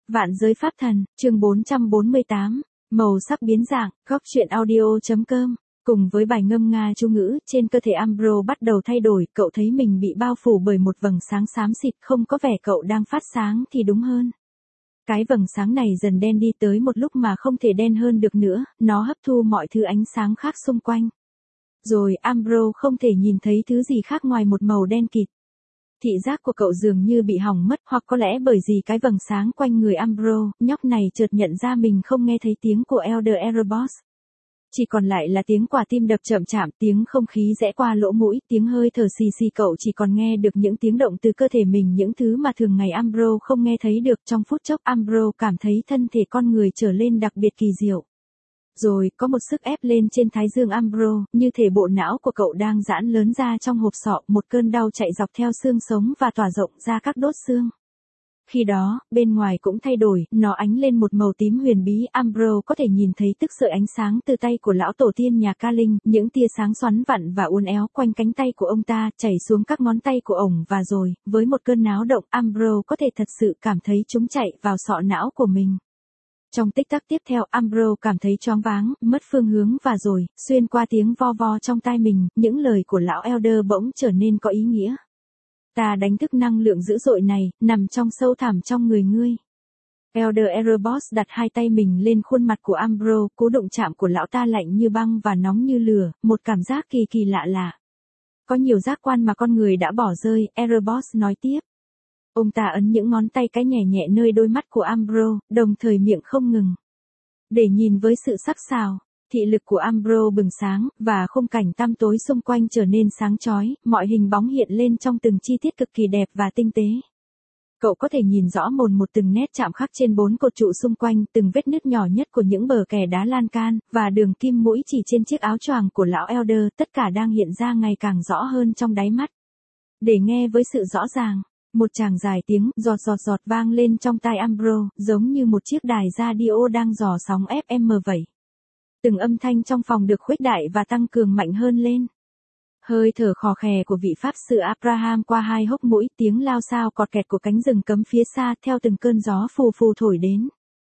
Vạn giới pháp thần, chương 448, màu sắc biến dạng, góc truyện audio.com. Cùng với bài ngâm nga chú ngữ, trên cơ thể Ambro bắt đầu thay đổi, cậu thấy mình bị bao phủ bởi một vầng sáng xám xịt, không có vẻ cậu đang phát sáng thì đúng hơn. Cái vầng sáng này dần đen đi tới một lúc mà không thể đen hơn được nữa, nó hấp thu mọi thứ ánh sáng khác xung quanh. Rồi Ambro không thể nhìn thấy thứ gì khác ngoài một màu đen kịt. Thị giác của cậu dường như bị hỏng mất, hoặc có lẽ bởi vì cái vầng sáng quanh người Ambro, nhóc này chợt nhận ra mình không nghe thấy tiếng của Elder Erebos. Chỉ còn lại là tiếng quả tim đập chậm chạp, tiếng không khí rẽ qua lỗ mũi, tiếng hơi thở xì xì, cậu chỉ còn nghe được những tiếng động từ cơ thể mình, những thứ mà thường ngày Ambro không nghe thấy được. Trong phút chốc Ambro cảm thấy thân thể con người trở lên đặc biệt kỳ diệu. Rồi, có một sức ép lên trên thái dương Ambro, như thể bộ não của cậu đang giãn lớn ra trong hộp sọ, một cơn đau chạy dọc theo xương sống và tỏa rộng ra các đốt xương. Khi đó, bên ngoài cũng thay đổi, nó ánh lên một màu tím huyền bí. Ambro có thể nhìn thấy tức sợi ánh sáng từ tay của lão tổ tiên nhà Ca Linh, những tia sáng xoắn vặn và uốn éo quanh cánh tay của ông ta, chảy xuống các ngón tay của ổng, và rồi, với một cơn náo động, Ambro có thể thật sự cảm thấy chúng chạy vào sọ não của mình. Trong tích tắc tiếp theo, Ambro cảm thấy choáng váng, mất phương hướng, và rồi, xuyên qua tiếng vo vo trong tai mình, những lời của lão Elder bỗng trở nên có ý nghĩa. Ta đánh thức năng lượng dữ dội này, nằm trong sâu thẳm trong người ngươi. Elder Erebos đặt hai tay mình lên khuôn mặt của Ambro, cú đụng chạm của lão ta lạnh như băng và nóng như lửa, một cảm giác kỳ kỳ lạ lạ. Có nhiều giác quan mà con người đã bỏ rơi, Erebos nói tiếp. Ông ta ấn những ngón tay cái nhẹ nhẹ nơi đôi mắt của Ambro, đồng thời miệng không ngừng. Để nhìn với sự sắc sảo, thị lực của Ambro bừng sáng, và khung cảnh tăm tối xung quanh trở nên sáng chói, mọi hình bóng hiện lên trong từng chi tiết cực kỳ đẹp và tinh tế. Cậu có thể nhìn rõ mồn một từng nét chạm khắc trên bốn cột trụ xung quanh, từng vết nứt nhỏ nhất của những bờ kè đá lan can, và đường kim mũi chỉ trên chiếc áo choàng của lão Elder, tất cả đang hiện ra ngày càng rõ hơn trong đáy mắt. Để nghe với sự rõ ràng, một tràng dài tiếng giọt giọt giọt vang lên trong tai Ambro, giống như một chiếc đài radio đang dò sóng FM vậy. Từng âm thanh trong phòng được khuếch đại và tăng cường mạnh hơn lên. Hơi thở khò khè của vị pháp sư Abraham qua hai hốc mũi, tiếng lao xao cọt kẹt của cánh rừng cấm phía xa theo từng cơn gió phù phù thổi đến.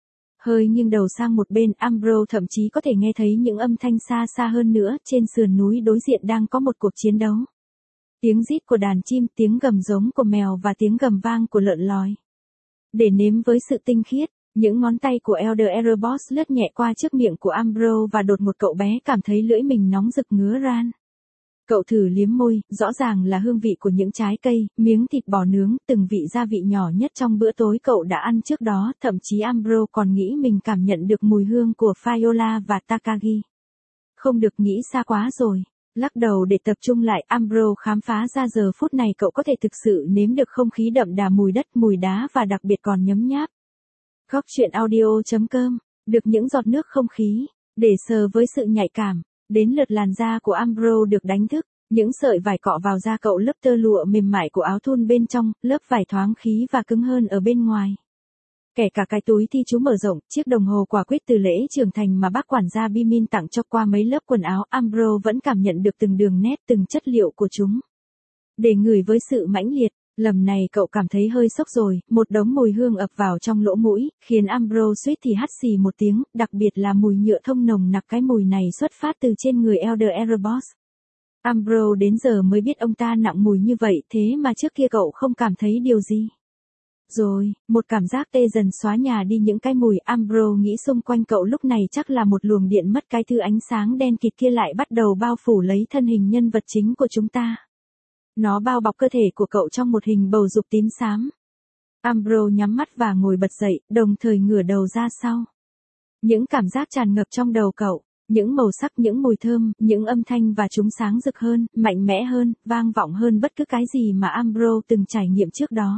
Hơi nghiêng đầu sang một bên, Ambro thậm chí có thể nghe thấy những âm thanh xa xa hơn nữa, trên sườn núi đối diện đang có một cuộc chiến đấu. Tiếng rít của đàn chim, tiếng gầm giống của mèo và tiếng gầm vang của lợn lòi. Để nếm với sự tinh khiết, những ngón tay của Elder Erebos lướt nhẹ qua trước miệng của Ambro, và đột một cậu bé cảm thấy lưỡi mình nóng rực ngứa ran. Cậu thử liếm môi, rõ ràng là hương vị của những trái cây, miếng thịt bò nướng, từng vị gia vị nhỏ nhất trong bữa tối cậu đã ăn trước đó, thậm chí Ambro còn nghĩ mình cảm nhận được mùi hương của Fayola và Takagi. Không được nghĩ xa quá rồi. Lắc đầu để tập trung lại, Ambro khám phá ra giờ phút này cậu có thể thực sự nếm được không khí đậm đà mùi đất, mùi đá và đặc biệt còn nhấm nháp. Góc truyện audio.com, được những giọt nước không khí, để sờ với sự nhạy cảm, đến lượt làn da của Ambro được đánh thức, những sợi vải cọ vào da cậu, lớp tơ lụa mềm mại của áo thun bên trong, lớp vải thoáng khí và cứng hơn ở bên ngoài. Kể cả cái túi thi chú mở rộng, chiếc đồng hồ quả quyết từ lễ trưởng thành mà bác quản gia Bimin tặng cho qua mấy lớp quần áo, Ambro vẫn cảm nhận được từng đường nét, từng chất liệu của chúng. Để ngửi với sự mãnh liệt, lần này cậu cảm thấy hơi sốc rồi, một đống mùi hương ập vào trong lỗ mũi, khiến Ambro suýt thì hắt xì một tiếng, đặc biệt là mùi nhựa thông nồng nặc. Cái mùi này xuất phát từ trên người Elder Erebos. Ambro đến giờ mới biết ông ta nặng mùi như vậy, thế mà trước kia cậu không cảm thấy điều gì. Rồi, một cảm giác tê dần xóa nhà đi những cái mùi. Ambro nghĩ xung quanh cậu lúc này chắc là một luồng điện mất, cái thứ ánh sáng đen kịt kia lại bắt đầu bao phủ lấy thân hình nhân vật chính của chúng ta. Nó bao bọc cơ thể của cậu trong một hình bầu dục tím xám. Ambro nhắm mắt và ngồi bật dậy, đồng thời ngửa đầu ra sau. Những cảm giác tràn ngập trong đầu cậu, những màu sắc, những mùi thơm, những âm thanh, và chúng sáng rực hơn, mạnh mẽ hơn, vang vọng hơn bất cứ cái gì mà Ambro từng trải nghiệm trước đó.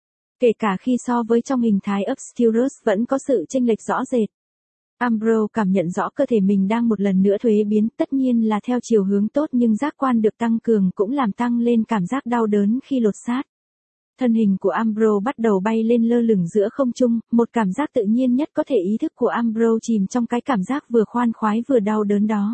Kể cả khi so với trong hình thái Obscurus vẫn có sự chênh lệch rõ rệt. Ambro cảm nhận rõ cơ thể mình đang một lần nữa thuế biến, tất nhiên là theo chiều hướng tốt, nhưng giác quan được tăng cường cũng làm tăng lên cảm giác đau đớn khi lột xác. Thân hình của Ambro bắt đầu bay lên lơ lửng giữa không trung, một cảm giác tự nhiên nhất có thể. Ý thức của Ambro chìm trong cái cảm giác vừa khoan khoái vừa đau đớn đó.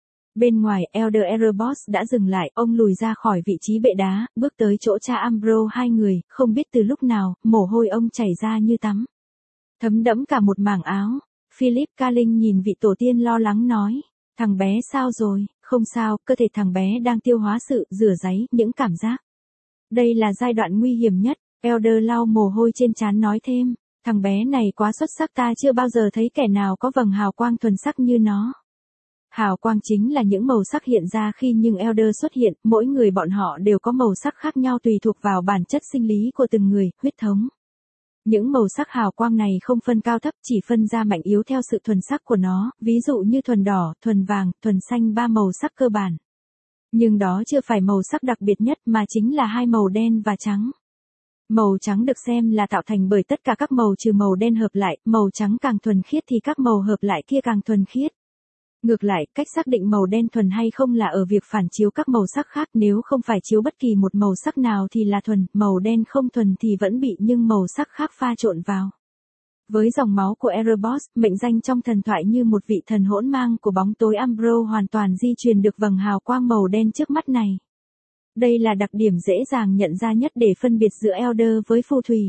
Bên ngoài, Elder Erebos đã dừng lại, ông lùi ra khỏi vị trí bệ đá, bước tới chỗ cha Ambro hai người, không biết từ lúc nào, mồ hôi ông chảy ra như tắm. thấm đẫm cả một mảng áo. Philip Carling nhìn vị tổ tiên lo lắng nói, thằng bé sao rồi, không sao, cơ thể thằng bé đang tiêu hóa sự rửa ráy, những cảm giác. Đây là giai đoạn nguy hiểm nhất, Elder lau mồ hôi trên trán nói thêm, thằng bé này quá xuất sắc, ta chưa bao giờ thấy kẻ nào có vầng hào quang thuần sắc như nó. Hào quang chính là những màu sắc hiện ra khi nhưng Elder xuất hiện, mỗi người bọn họ đều có màu sắc khác nhau tùy thuộc vào bản chất sinh lý của từng người, huyết thống. Những màu sắc hào quang này không phân cao thấp, chỉ phân ra mạnh yếu theo sự thuần sắc của nó, ví dụ như thuần đỏ, thuần vàng, thuần xanh, 3 màu sắc cơ bản. Nhưng đó chưa phải màu sắc đặc biệt nhất mà chính là 2 màu đen và trắng. Màu trắng được xem là tạo thành bởi tất cả các màu trừ màu đen hợp lại, màu trắng càng thuần khiết thì các màu hợp lại kia càng thuần khiết. Ngược lại, cách xác định màu đen thuần hay không là ở việc phản chiếu các màu sắc khác, nếu không phải chiếu bất kỳ một màu sắc nào thì là thuần, màu đen không thuần thì vẫn bị nhưng màu sắc khác pha trộn vào. Với dòng máu của Erebos, mệnh danh trong thần thoại như một vị thần hỗn mang của bóng tối, Umbro hoàn toàn di truyền được vầng hào quang màu đen trước mắt này. Đây là đặc điểm dễ dàng nhận ra nhất để phân biệt giữa Elder với phù thủy.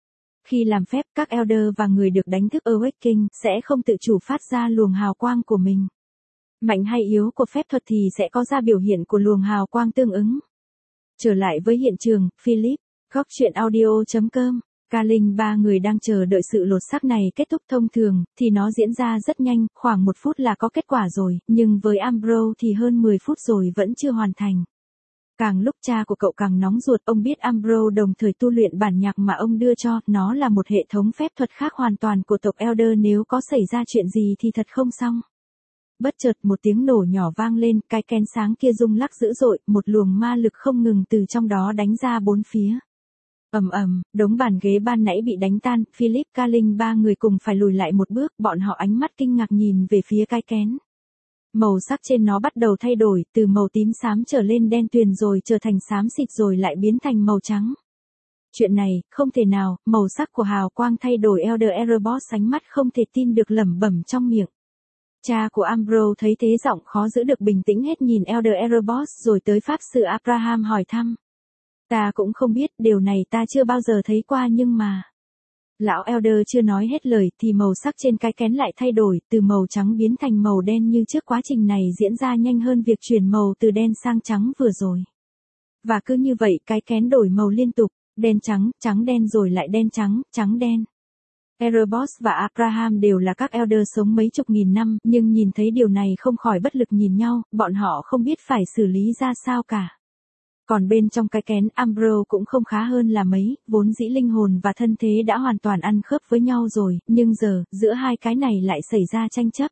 Khi làm phép, các Elder và người được đánh thức Awakening sẽ không tự chủ phát ra luồng hào quang của mình. Mạnh hay yếu của phép thuật thì sẽ có ra biểu hiện của luồng hào quang tương ứng. Trở lại với hiện trường, Philip, góc truyện audio.com, Carling, 3 người đang chờ đợi sự lột xác này kết thúc. Thông thường, thì nó diễn ra rất nhanh, khoảng 1 phút là có kết quả rồi, nhưng với Umbro thì hơn 10 phút rồi vẫn chưa hoàn thành. Càng lúc cha của cậu càng nóng ruột, ông biết Umbro đồng thời tu luyện bản nhạc mà ông đưa cho, nó là một hệ thống phép thuật khác hoàn toàn của tộc Elder, nếu có xảy ra chuyện gì thì thật không xong. Bất chợt một tiếng nổ nhỏ vang lên, cái kén sáng kia rung lắc dữ dội, một luồng ma lực không ngừng từ trong đó đánh ra bốn phía. Ầm ầm, đống bàn ghế ban nãy bị đánh tan, Philip, Carling, 3 người cùng phải lùi lại một bước, bọn họ ánh mắt kinh ngạc nhìn về phía cái kén. Màu sắc trên nó bắt đầu thay đổi, từ màu tím xám trở lên đen tuyền rồi trở thành xám xịt rồi lại biến thành màu trắng. Chuyện này, không thể nào, màu sắc của hào quang thay đổi. Elder Erebos ánh mắt không thể tin được lẩm bẩm trong miệng. Cha của Umbro thấy thế giọng khó giữ được bình tĩnh hết nhìn Elder Erebos rồi tới Pháp sư Abraham hỏi thăm. Ta cũng không biết, điều này ta chưa bao giờ thấy qua nhưng mà... Lão Elder chưa nói hết lời thì màu sắc trên cái kén lại thay đổi, từ màu trắng biến thành màu đen như trước. Quá trình này diễn ra nhanh hơn việc chuyển màu từ đen sang trắng vừa rồi. Và cứ như vậy cái kén đổi màu liên tục, đen trắng, trắng đen rồi lại đen trắng, trắng đen. Erebos và Abraham đều là các Elder sống mấy chục nghìn năm, nhưng nhìn thấy điều này không khỏi bất lực nhìn nhau, bọn họ không biết phải xử lý ra sao cả. Còn bên trong cái kén, Umbro cũng không khá hơn là mấy, vốn dĩ linh hồn và thân thế đã hoàn toàn ăn khớp với nhau rồi, nhưng giờ, giữa hai cái này lại xảy ra tranh chấp.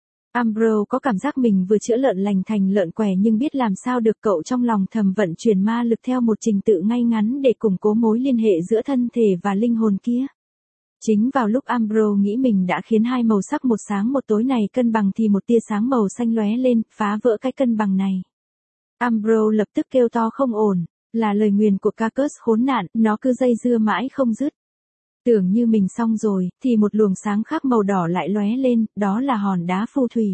Umbro có cảm giác mình vừa chữa lợn lành thành lợn què nhưng biết làm sao được, cậu trong lòng thầm vận chuyển ma lực theo một trình tự ngay ngắn để củng cố mối liên hệ giữa thân thể và linh hồn kia. Chính vào lúc Umbro nghĩ mình đã khiến hai màu sắc một sáng một tối này cân bằng thì một tia sáng màu xanh lóe lên, phá vỡ cái cân bằng này. Umbro lập tức kêu to không ổn, là lời nguyền của Cacus khốn nạn, nó cứ dây dưa mãi không dứt. Tưởng như mình xong rồi, thì một luồng sáng khác màu đỏ lại lóe lên, đó là hòn đá phù thủy.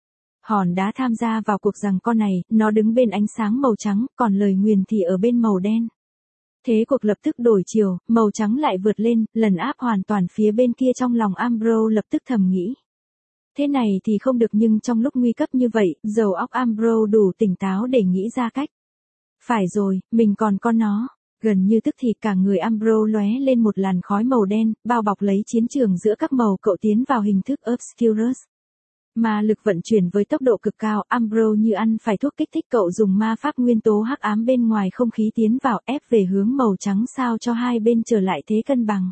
Hòn đá tham gia vào cuộc giằng co này, nó đứng bên ánh sáng màu trắng, còn lời nguyền thì ở bên màu đen. Thế cuộc lập tức đổi chiều, màu trắng lại vượt lên, lần áp hoàn toàn phía bên kia. Trong lòng Umbro lập tức thầm nghĩ. Thế này thì không được, nhưng trong lúc nguy cấp như vậy, đầu óc Umbro đủ tỉnh táo để nghĩ ra cách. Phải rồi, mình còn có nó. Gần như tức thì cả người Umbro lóe lên một làn khói màu đen, bao bọc lấy chiến trường giữa các màu. Cậu tiến vào hình thức Obscurus. Ma lực vận chuyển với tốc độ cực cao, Umbro như ăn phải thuốc kích thích. Cậu dùng ma pháp nguyên tố hắc ám bên ngoài không khí tiến vào, ép về hướng màu trắng sao cho hai bên trở lại thế cân bằng.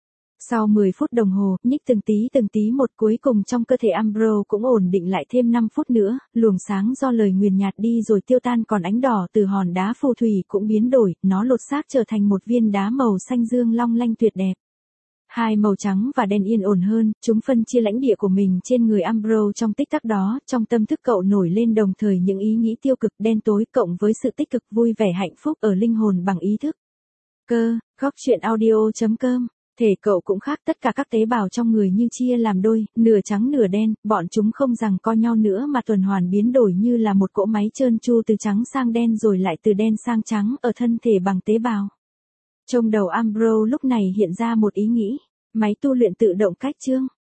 Sau 10 phút đồng hồ, nhích từng tí một, cuối cùng trong cơ thể Umbro cũng ổn định lại. Thêm 5 phút nữa, luồng sáng do lời nguyền nhạt đi rồi tiêu tan, còn ánh đỏ từ hòn đá phù thủy cũng biến đổi, nó lột xác trở thành một viên đá màu xanh dương long lanh tuyệt đẹp. Hai màu trắng và đen yên ổn hơn, chúng phân chia lãnh địa của mình trên người Umbro trong tích tắc đó. Trong tâm thức cậu nổi lên đồng thời những ý nghĩ tiêu cực đen tối cộng với sự tích cực vui vẻ hạnh phúc ở linh hồn bằng ý thức. Góc truyện audio.com. Thể cậu cũng khác, tất cả các tế bào trong người như chia làm đôi, nửa trắng nửa đen, bọn chúng không giằng co nhau nữa mà tuần hoàn biến đổi như là một cỗ máy trơn tru từ trắng sang đen rồi lại từ đen sang trắng ở thân thể bằng tế bào. Trong đầu Umbro lúc này hiện ra một ý nghĩ, Máy tu luyện tự động cách chương.